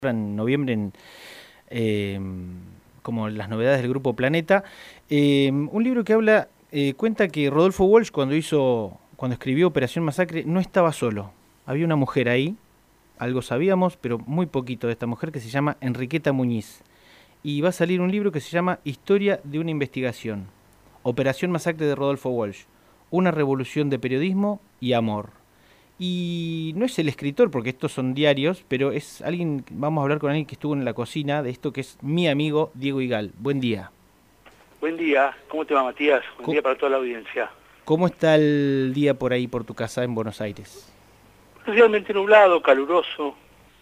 en noviembre eh, como las novedades del Grupo Planeta. Un libro que cuenta que Rodolfo Walsh cuando escribió Operación Masacre no estaba solo. Había una mujer ahí, algo sabíamos, pero muy poquito de esta mujer que se llama Enriqueta Muñiz. Y va a salir un libro que se llama Historia de una investigación. Operación Masacre de Rodolfo Walsh. Una revolución de periodismo y amor. Y no es el escritor, porque estos son diarios, pero es alguien, vamos a hablar con alguien que estuvo en la cocina de esto, que es mi amigo Diego Igal. Buen día. Buen día, ¿cómo te va, Matías? Buen Co- día para toda la audiencia. ¿Cómo está el día por ahí, por tu casa en Buenos Aires? Realmente nublado, caluroso,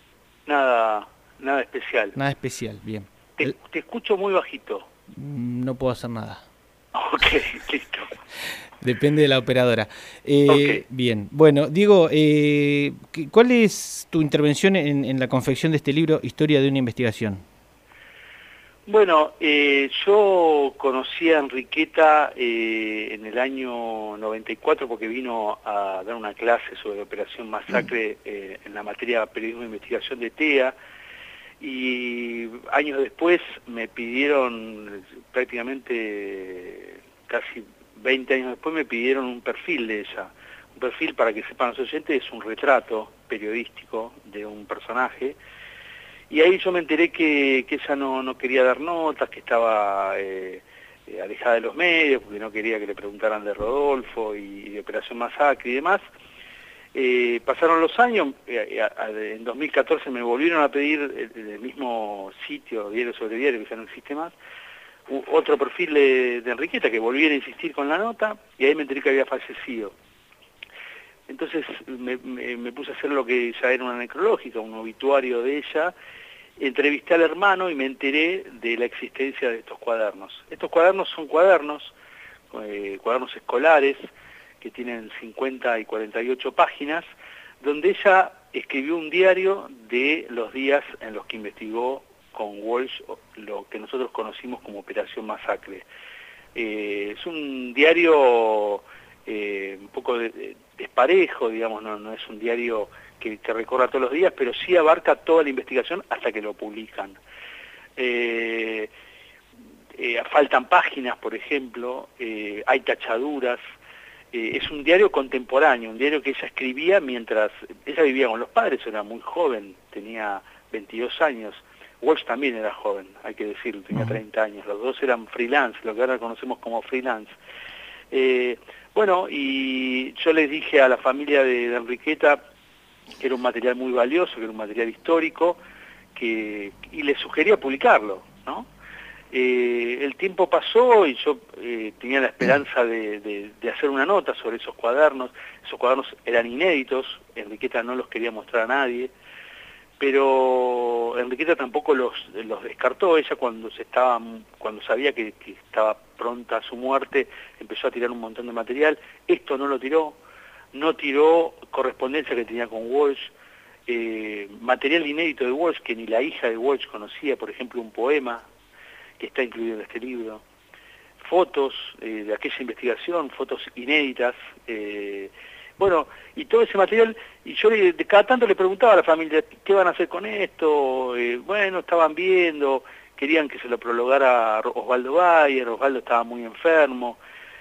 nada especial. Nada especial, bien. Te escucho muy bajito. No puedo hacer nada. Ok, listo. Depende de la operadora. Ok. Bien, bueno, Diego, ¿cuál es tu intervención en la confección de este libro, Historia de una investigación? Bueno, yo conocí a Enriqueta en el año 94 porque vino a dar una clase sobre Operación Masacre en la materia Periodismo de Investigación de TEA. Y años después me pidieron, prácticamente casi 20 años después, me pidieron un perfil de ella. Un perfil, para que sepan los oyentes, es un retrato periodístico de un personaje. Y ahí yo me enteré que ella no quería dar notas, que estaba alejada de los medios, porque no quería que le preguntaran de Rodolfo y de Operación Masacre y demás. Pasaron los años, en 2014 me volvieron a pedir el mismo sitio, Diario sobre Diario, que ya no existe más, otro perfil de Enriqueta, que volviera a insistir con la nota, y ahí me enteré que había fallecido. Entonces me puse a hacer lo que ya era una necrológica, un obituario de ella, entrevisté al hermano y me enteré de la existencia de estos cuadernos. Estos cuadernos son cuadernos escolares, que tienen 50 y 48 páginas, donde ella escribió un diario de los días en los que investigó con Walsh lo que nosotros conocimos como Operación Masacre. Es un diario un poco desparejo, digamos, no es un diario que recorra todos los días, pero sí abarca toda la investigación hasta que lo publican. Faltan páginas, por ejemplo, hay tachaduras. Es un diario contemporáneo, un diario que ella escribía mientras ella vivía con los padres, era muy joven, tenía 22 años. Walsh también era joven, hay que decirlo, tenía 30 años. Los dos eran freelance, lo que ahora conocemos como freelance. Bueno, y yo les dije a la familia de Enriqueta que era un material muy valioso, que era un material histórico, y les sugería publicarlo, ¿no? El tiempo pasó y yo tenía la esperanza de hacer una nota sobre esos cuadernos. Esos cuadernos eran inéditos, Enriqueta no los quería mostrar a nadie, pero Enriqueta tampoco los descartó. Ella cuando sabía que estaba pronta a su muerte, empezó a tirar un montón de material. Esto no tiró correspondencia que tenía con Walsh, material inédito de Walsh que ni la hija de Walsh conocía, por ejemplo un poema que está incluido en este libro, fotos de aquella investigación, fotos inéditas, bueno, y todo ese material, y yo de cada tanto le preguntaba a la familia, ¿qué van a hacer con esto? Bueno, estaban viendo, querían que se lo prologara Osvaldo Bayer, Osvaldo estaba muy enfermo,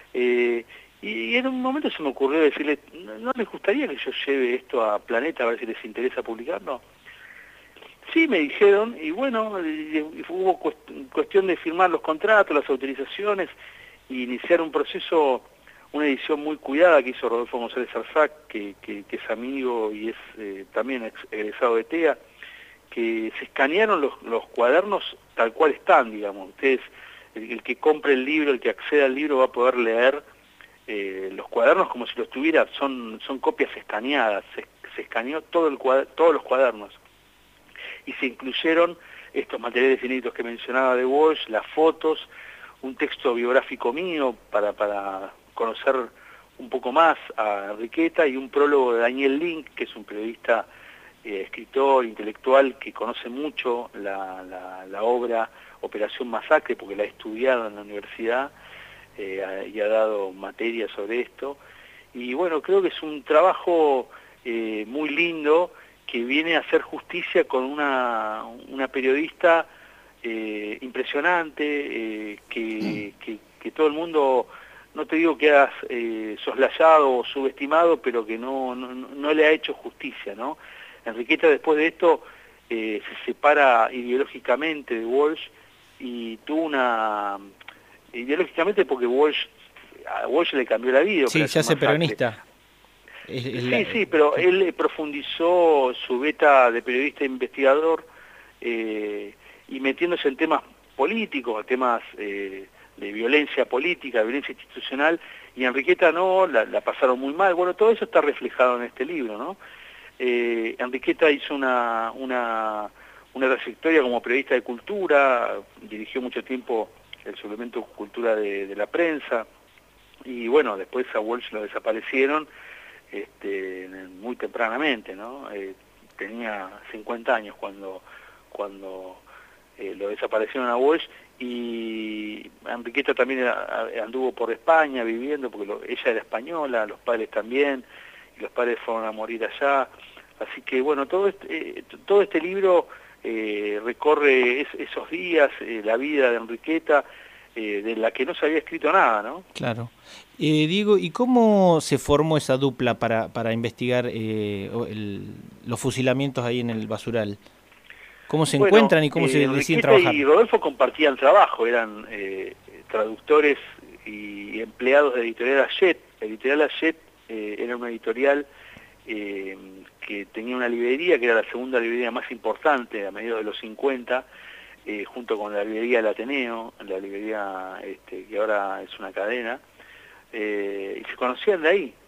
y en un momento se me ocurrió decirle, ¿no les gustaría que yo lleve esto a Planeta a ver si les interesa publicarlo? Sí, me dijeron, y bueno, y hubo cuestión de firmar los contratos, las autorizaciones, e iniciar un proceso, una edición muy cuidada que hizo Rodolfo González Arzac, que es amigo y es también egresado de TEA, que se escanearon los cuadernos tal cual están, digamos. Ustedes, el que compre el libro, el que acceda al libro va a poder leer los cuadernos como si los tuviera, son copias escaneadas, se escaneó todos los cuadernos. Y se incluyeron estos materiales inéditos que mencionaba de Walsh, las fotos, un texto biográfico mío para conocer un poco más a Enriqueta y un prólogo de Daniel Link, que es un periodista, escritor, intelectual, que conoce mucho la obra Operación Masacre porque la ha estudiado en la universidad y ha dado materia sobre esto. Y bueno, creo que es un trabajo muy lindo que viene a hacer justicia con una periodista impresionante, que todo el mundo, no te digo que has soslayado o subestimado, pero que no le ha hecho justicia, ¿no? Enriqueta, después de esto, se separa ideológicamente de Walsh, y tuvo ideológicamente, porque a Walsh le cambió la vida. Sí, se hace peronista. Sí, pero él profundizó su beta de periodista investigador, y metiéndose en temas políticos, temas de violencia política, de violencia institucional, y Enriqueta no, la pasaron muy mal. Bueno, todo eso está reflejado en este libro, ¿no? Enriqueta hizo una trayectoria como periodista de cultura, dirigió mucho tiempo el suplemento Cultura de la Prensa, y bueno, después a Walsh lo desaparecieron muy tempranamente, ¿no? Tenía 50 años cuando lo desaparecieron a Walsh, y Enriqueta también anduvo por España viviendo, porque ella era española, los padres también, y los padres fueron a morir allá. Así que bueno, todo este libro recorre esos días, la vida de Enriqueta, de la que no se había escrito nada, ¿no? Claro. Diego, ¿y cómo se formó esa dupla para investigar los fusilamientos ahí en el basural? ¿Cómo se encuentran y cómo se deciden trabajar? Y Rodolfo compartían trabajo, eran traductores y empleados de Editorial Hachette. Editorial Hachette era una editorial que tenía una librería, que era la segunda librería más importante a mediados de los 50, junto con la librería del Ateneo, la librería que ahora es una cadena, y se conocían de ahí.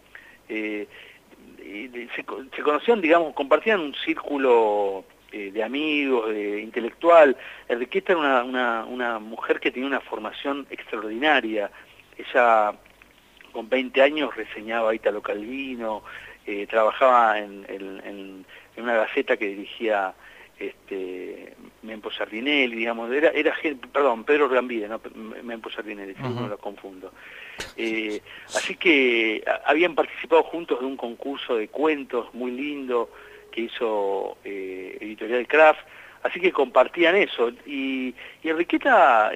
Se conocían, digamos, compartían un círculo de amigos, de intelectual. Enriqueta era una mujer que tenía una formación extraordinaria. Ella con 20 años reseñaba a Italo Calvino, trabajaba en una gaceta que dirigía Mempo Sardinelli, digamos, perdón, Pedro Gambide, no Mempo Sardinelli, si no lo confundo. Así que habían participado juntos de un concurso de cuentos muy lindo que hizo Editorial Kraft, así que compartían eso. Y Enriqueta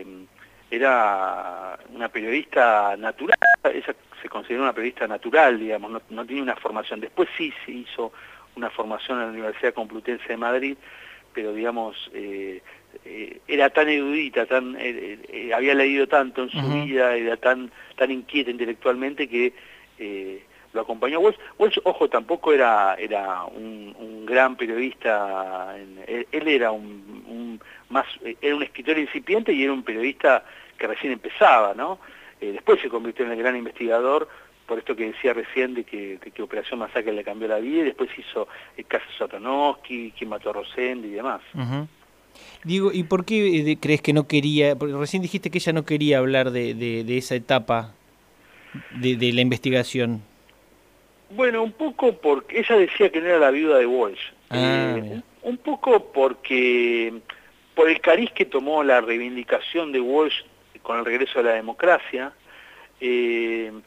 era una periodista natural, ella se consideró una periodista natural, digamos, no tenía una formación. Después sí se hizo una formación en la Universidad Complutense de Madrid, pero digamos, era tan erudita, había leído tanto en su vida, era tan inquieta intelectualmente que lo acompañó Walsh. Walsh, ojo, tampoco era un gran periodista, él era era un escritor incipiente y era un periodista que recién empezaba, ¿no? Después se convirtió en el gran investigador, por esto que decía recién de que Operación Masacre le cambió la vida, y después hizo el caso Satanowski, quien mató a Rosende y demás. Digo, ¿y por qué crees que no quería? Porque recién dijiste que ella no quería hablar de esa etapa de la investigación. Bueno, un poco porque ella decía que no era la viuda de Walsh. Un poco por el cariz que tomó la reivindicación de Walsh con el regreso a la democracia. Ella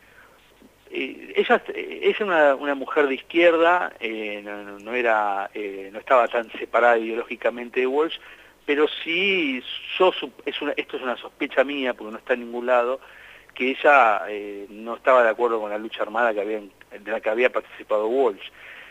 es una mujer de izquierda, no estaba tan separada ideológicamente de Walsh, pero sí, esto es una sospecha mía, porque no está en ningún lado, que ella no estaba de acuerdo con la lucha armada de la que había participado Walsh.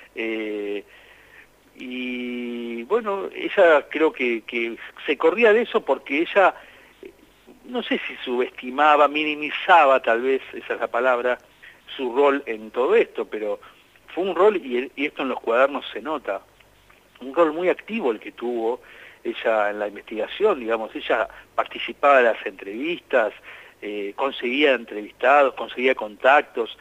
Y bueno, ella creo que se corría de eso porque ella, no sé si subestimaba, minimizaba, tal vez, esa es la palabra, su rol en todo esto, pero fue un rol, y esto en los cuadernos se nota, un rol muy activo el que tuvo ella en la investigación, digamos. Ella participaba de las entrevistas, conseguía entrevistados, conseguía contactos,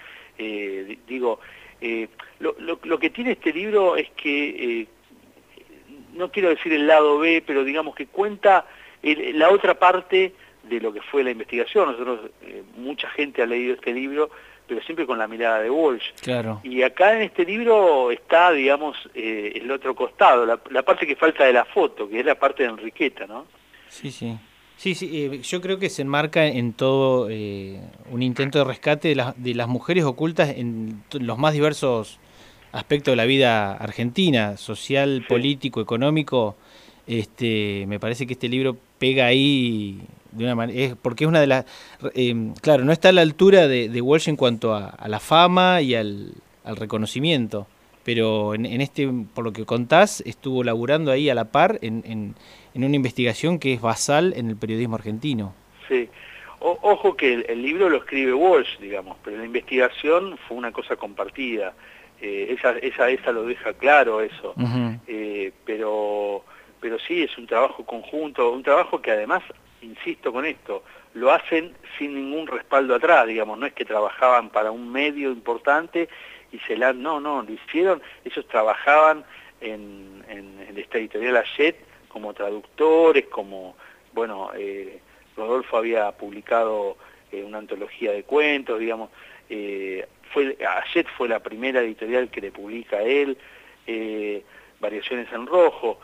lo que tiene este libro es que, no quiero decir el lado B, pero digamos que cuenta la otra parte de lo que fue la investigación. Nosotros, mucha gente ha leído este libro, pero siempre con la mirada de Walsh. Claro. Y acá en este libro está, digamos, el otro costado, la parte que falta de la foto, que es la parte de Enriqueta, ¿no? Sí, sí. Sí, yo creo que se enmarca en todo un intento de rescate de las mujeres ocultas en los más diversos aspecto de la vida argentina, social, Sí, político, económico, me parece que este libro pega ahí de una manera, porque es una de las, claro, no está a la altura de Walsh en cuanto a la fama y al reconocimiento, pero en este, por lo que contás, estuvo laburando ahí a la par en una investigación que es basal en el periodismo argentino. sí. Ojo que el libro lo escribe Walsh, digamos, pero la investigación fue una cosa compartida. Esa lo deja claro eso. Ujú. Pero sí, es un trabajo conjunto, un trabajo que además, insisto con esto, lo hacen sin ningún respaldo atrás, digamos, no es que trabajaban para un medio importante y no, lo hicieron, ellos trabajaban en esta editorial Hachette como traductores, como, bueno, Rodolfo había publicado una antología de cuentos, digamos, Hachette fue la primera editorial que le publica a él, Variaciones en Rojo,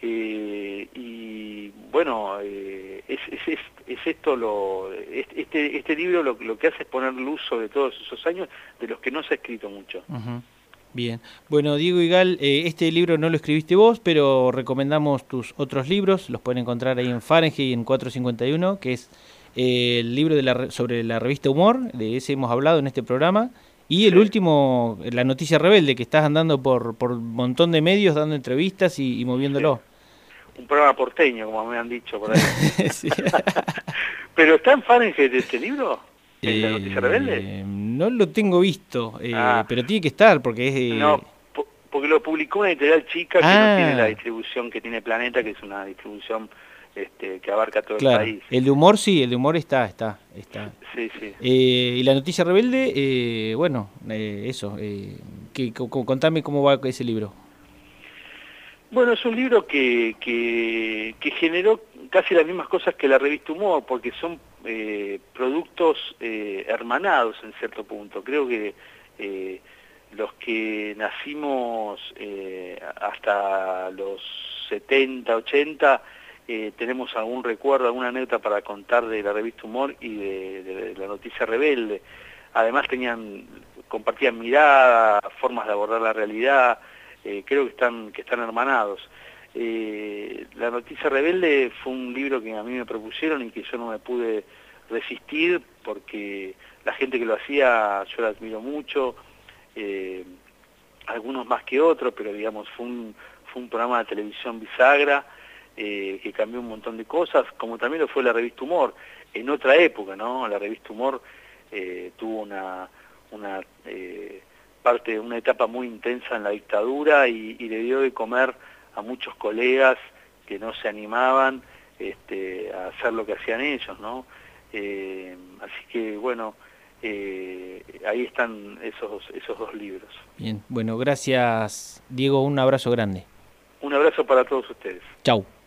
y bueno, es esto este libro lo que hace es poner luz sobre todos esos años de los que no se ha escrito mucho. Ujú. Bien. Bueno, Diego Igal, este libro no lo escribiste vos, pero recomendamos tus otros libros. Los pueden encontrar ahí en Fahrenheit en 451, que es el libro sobre la revista Humor, de ese hemos hablado en este programa. Y el Sí, último, La Noticia Rebelde, que estás andando por un montón de medios dando entrevistas y sí. moviéndolo. Un programa porteño, como me han dicho por ahí. Sí. ¿Pero está en Fahrenheit este libro? ¿En La Noticia Rebelde? No lo tengo visto, Ah, pero tiene que estar porque es... no, porque lo publicó una editorial chica que no tiene la Ah, distribución que tiene Planeta, que es una distribución que abarca todo el claro. país. El de humor sí, el de humor está. Sí, sí. Y la noticia rebelde, bueno, eso. Contame cómo va ese libro. Bueno, es un libro que generó casi las mismas cosas que la revista Humor, porque son productos hermanados en cierto punto. Creo que los que nacimos hasta los 70, 80, tenemos algún recuerdo, alguna anécdota para contar de la revista Humor y de la noticia rebelde. Además compartían miradas, formas de abordar la realidad. Creo que están hermanados. La Noticia Rebelde fue un libro que a mí me propusieron y que yo no me pude resistir porque la gente que lo hacía yo la admiro mucho, eh, algunos más que otros, pero digamos fue un programa de televisión bisagra que cambió un montón de cosas, como también lo fue la revista Humor, en otra época, ¿no? La revista Humor tuvo una una etapa muy intensa en la dictadura y le dio de comer a muchos colegas que no se animaban a hacer lo que hacían ellos, ¿no? Así que bueno, ahí están esos dos libros. Bien, bueno, gracias Diego, un abrazo grande. Un abrazo para todos ustedes. Chau.